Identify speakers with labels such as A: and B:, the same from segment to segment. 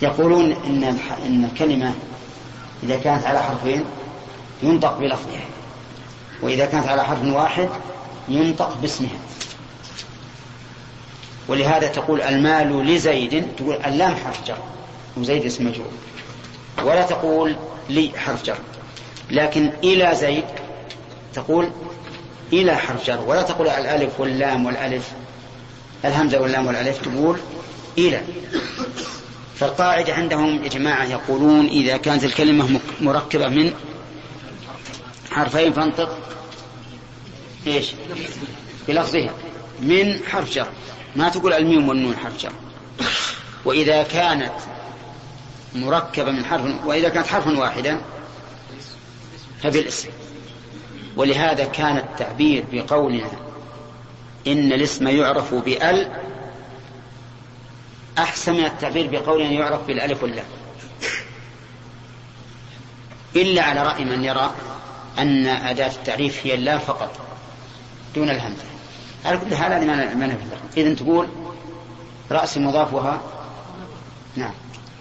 A: يقولون إن الكلمة إذا كانت على حرفين ينطق بلفظها، وإذا كانت على حرف واحد ينطق باسمها. ولهذا تقول المال لزيد، تقول اللام حرف جر وزيد اسم مجرور، ولا تقول لي حرف جر. لكن إلى زيد تقول إلى حرف جر، ولا تقول الألف واللام والألف، الهمزة واللام والألف، تقول إلى. فالقاعدة عندهم يا جماعة يقولون إذا كانت الكلمة مركبة من حرفين فانطق إيش بلفظها من حرف جر، ما تقول الميم والنون حرف جر. وإذا كانت مركبة من حرف، وإذا كانت حرفا واحدا فبالاسم. ولهذا كان التعبير بقولنا إن الاسم يعرف بأل أحسن من التعبير بقولنا يعرف بالألف واللام، إلا على رأي من يرى أن أداة التعريف هي اللام فقط دون الهمزة. على كل حال هذه ما نفهم. إذن تقول رأس مضافها نعم.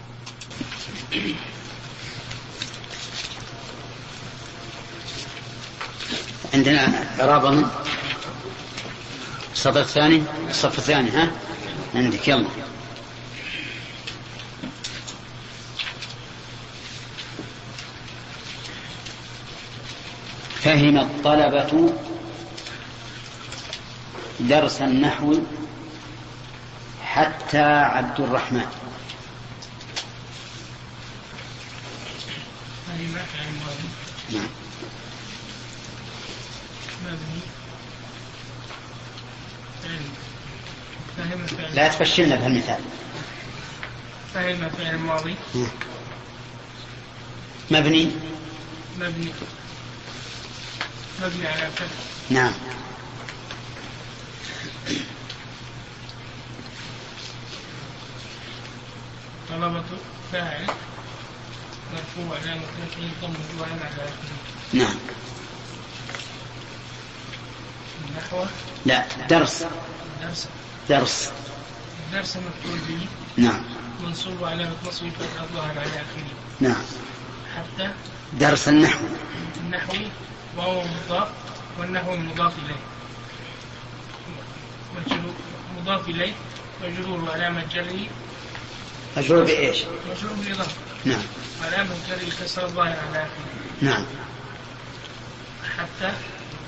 A: عندنا إعراب الصف الثاني، الصف الثاني ها عندك يلا. فهم الطلبة درس النحو حتى عبد الرحمن. نعم. لا تفشلنا بهالمثال.
B: فهم فعل ماضي
A: مبني
B: على فتح.
A: نعم.
B: طلبة فاعل مرفوع علامة رفعه ضم الواو على آخره.
A: نعم.
B: النحو
A: لا درس
B: مفعول به.
A: نعم.
B: منصوب علامة نصبه فتحة الظاهر على آخره.
A: نعم.
B: حتى
A: درس النحو
B: وهو مضاف، والنحو مضاف إليه مضاف إليه مجرور علامة جره.
A: مجرور بإيش؟
B: مجرور بالإضافة.
A: نعم.
B: علامة جره الكسر الظاهر على آخره.
A: نعم.
B: حتى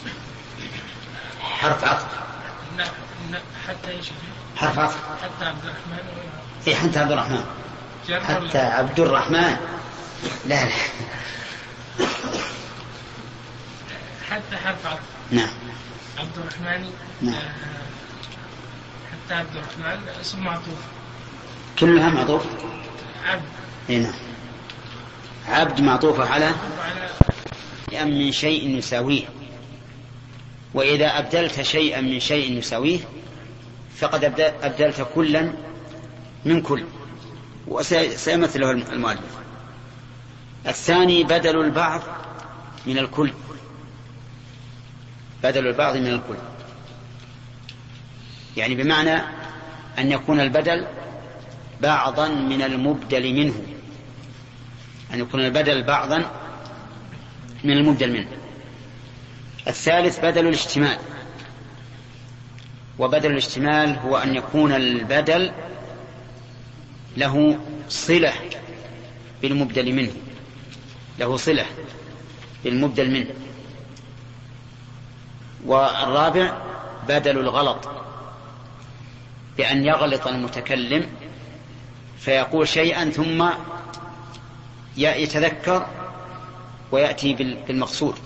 A: حرف عطف.
B: حتى ايش؟
A: حرف عطف.
B: حتى عبد الرحمن.
A: اي حتى عبد الرحمن. حتى عبد الرحمن. لا
B: حتى حرف عطف.
A: نعم.
B: عبد الرحمن.
A: نعم.
B: حتى عبد الرحمن اسم معطوف.
A: كلها معطوف.
B: عبد.
A: نعم. عبد معطوفة على من شيء يساويه. وإذا أبدلت شيئا من شيء يساويه فقد أبدلت كلا من كل، وسيمثله المؤلف. الثاني بدل البعض من الكل. بدل البعض من الكل يعني بمعنى أن يكون البدل بعضا من المبدل منه، أن يكون البدل بعضا من المبدل منه. الثالث بدل الاشتمال. وبدل الاشتمال هو أن يكون البدل له صلة بالمبدل منه، له صلة بالمبدل منه. والرابع بدل الغلط، بأن يغلط المتكلم فيقول شيئا ثم يتذكر ويأتي بالمقصود.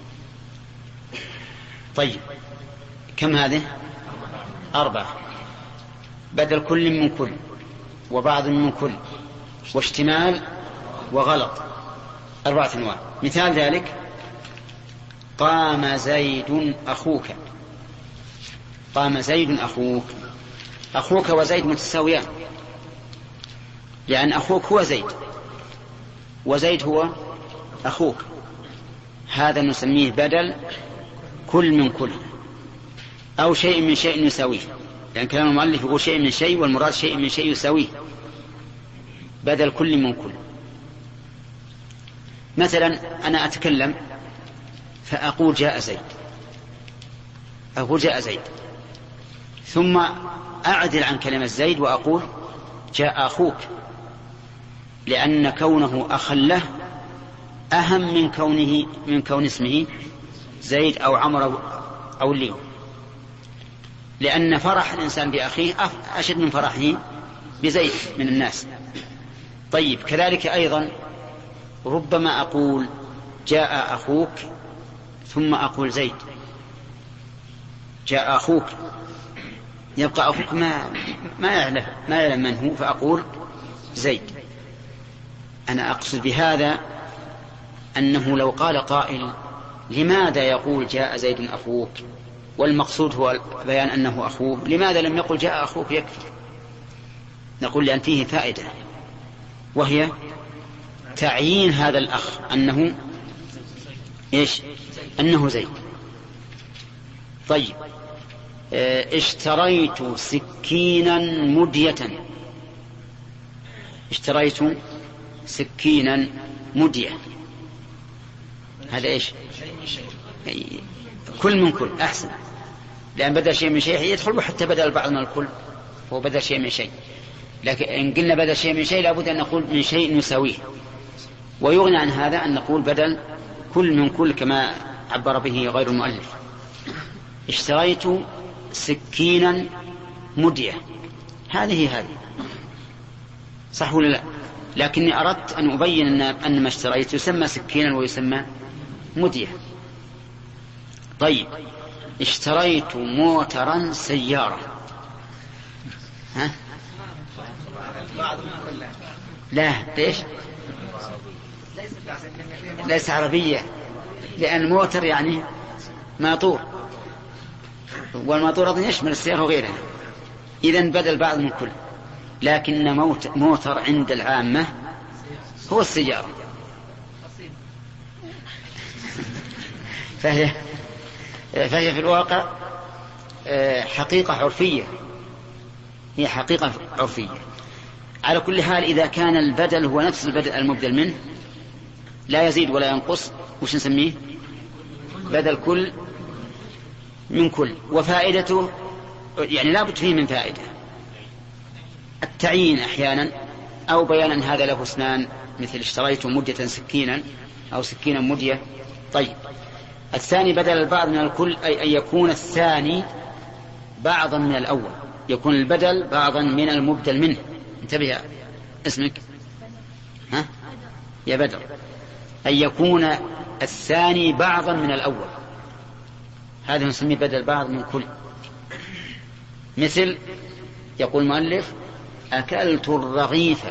A: طيب كم هذه؟ 4. بدل كل من كل، وبعض من كل، واشتمال، وغلط. 4 أنواع. مثال ذلك قام زيد أخوك. قام زيد أخوك. أخوك وزيد متساويان، لأن أخوك هو زيد وزيد هو أخوك. هذا نسميه بدل كل من كل، أو شيء من شيء يساويه، لأن كلام المؤلف يقول شيء من شيء والمراد شيء من شيء يساويه. بدل كل من كل. مثلا أنا أتكلم فأقول جاء زيد، أقول جاء زيد، ثم أعدل عن كلمة زيد وأقول جاء أخوك، لأن كونه أخا له أهم من كون اسمه زيد أو عمرو أو ليو، لأن فرح الإنسان بأخيه أشد من فرحه بزيد من الناس. طيب كذلك أيضا ربما أقول جاء أخوك ثم أقول زيد، جاء أخوك، يبقى أخوك ما يعلم من هو، فأقول زيد. أنا أقصد بهذا أنه لو قال قائل لماذا يقول جاء زيد أخوك والمقصود هو بيان أنه أخوه، لماذا لم يقل جاء أخوك يكفي؟ نقول لأن فيه فائدة، وهي تعيين هذا الأخ أنه إيش؟ أنه زيد. طيب اشتريت سكينا مدية، اشتريت سكينا مدية، هذا إيش؟ كل من كل أحسن، لأن بدل شيء من شيء يدخل حتى بدل البعض من الكل، هو بدل شيء من شيء. لكن إن قلنا بدل شيء من شيء لابد أن نقول من شيء نساويه، ويغني عن هذا أن نقول بدل كل من كل كما عبر به غير المؤلف. اشتريت سكينا مدية، هذه صح ولا لا؟ لكني أردت أن أبين أن ما اشتريت يسمى سكينا ويسمى مدية. طيب اشتريت موترا سيارة، ها؟ لا ليش؟ ليس عربية، لأن موتر يعني ماطور، والماطور أظن يشمل السيارة وغيرها، إذن بدل بعض من كل. لكن موتر عند العامة هو السيارة، فهي في الواقع حقيقة عرفية، هي حقيقة عرفية. على كل حال إذا كان البدل هو نفس البدل المبدل منه لا يزيد ولا ينقص، وش نسميه؟ بدل كل من كل. وفائدته يعني لا بد فيه من فائدة، التعيين أحيانا، أو بيان أن هذا له اسنان، مثل اشتريت مدية سكينا أو سكينا مدية. طيب الثاني بدل البعض من الكل، أي أن يكون الثاني بعضا من الأول، يكون البدل بعضا من المبدل منه. انتبه يا اسمك، ها يا بدر، أن يكون الثاني بعضا من الأول، هذا نسميه بدل بعض من كل. مثل يقول المؤلف أكلت الرغيف،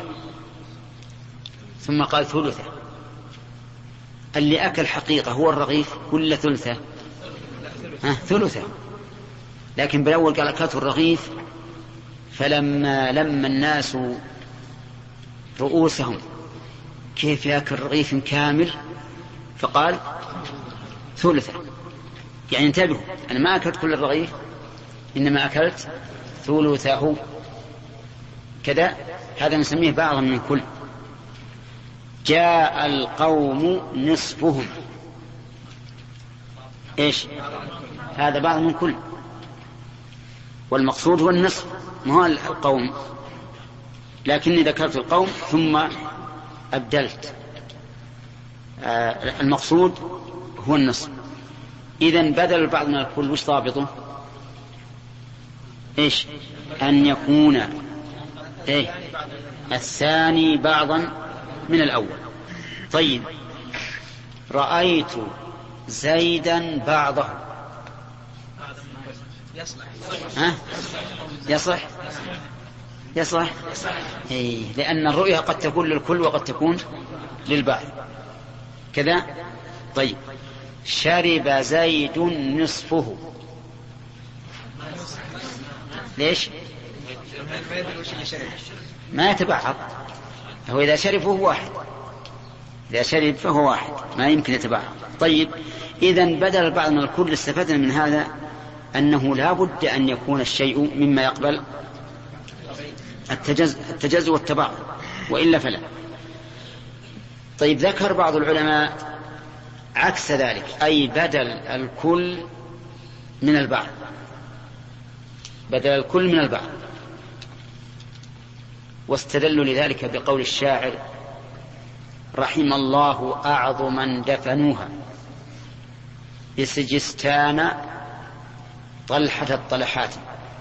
A: ثم قال ثلثة. اللي أكل حقيقة هو الرغيف ولا ثلثة؟ ثلثة. لكن بالأول قال أكلت الرغيف، فلما الناس رؤوسهم كيف يأكل رغيف كامل فقال ثلثة. يعني انتبهوا، أنا ما أكلت كل الرغيف، إنما أكلت ثلثه كذا. هذا نسميه بعضا من كل. جاء القوم نصفهم، إيش؟ هذا بعض من كل، والمقصود هو النصف ما هو القوم، لكني ذكرت القوم ثم أبدلت، المقصود هو النصف. إذن بدل البعض من الكل وش ضابطه؟ إيش؟ أن يكون الثاني بعضا من الأول. طيب رأيت زيدا بعضه، يصلح لأن الرؤية قد تكون للكل وقد تكون للبعض كذا. طيب شرب زيد نصفه، ليش؟ ما يتبعض، هو إذا شرب فهو واحد، إذا شرب فهو واحد، ما يمكن يتبعض. طيب إذن بدل البعض من الكل استفدنا من هذا أنه لا بد أن يكون الشيء مما يقبل التجزؤ والتباعد. وإلا فلا. طيب ذكر بعض العلماء عكس ذلك، أي بدل الكل من البعض، بدل الكل من البعض، واستدلوا لذلك بقول الشاعر: رحم الله أعظما دفنوها بسجستان طلحة الطلحات.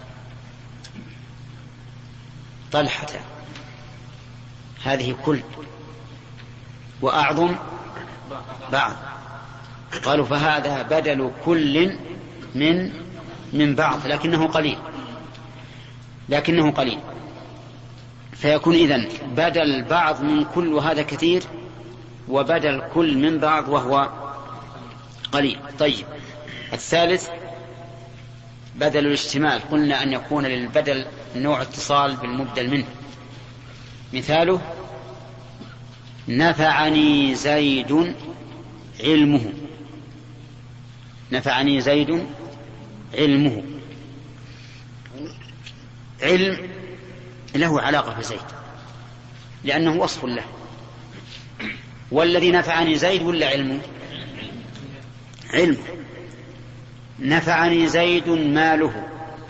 A: طلحة هذه كل، وأعظم بعض، قالوا فهذا بدل كل من بعض، لكنه قليل، فيكون إذن بدل بعض من كل وهذا كثير، وبدل كل من بعض وهو قليل. طيب الثالث بدل الاشتمال، قلنا أن يكون للبدل نوع اتصال بالمبدل منه. مثاله: نفعني زيد علمه. نفعني زيد علمه، علم له علاقة بزيد لأنه وصف له. والذي نفعني زيد ولا علمه؟ علمه. نفعني زيد ماله،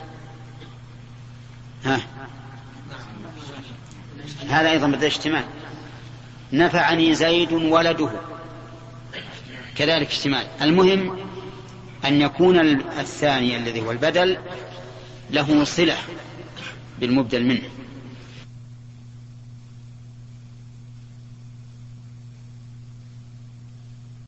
A: هذا أيضا بدل اشتمال. نفعني زيد ولده، كذلك اشتمال. المهم أن يكون الثاني الذي هو البدل له صلة بالمبدل منه.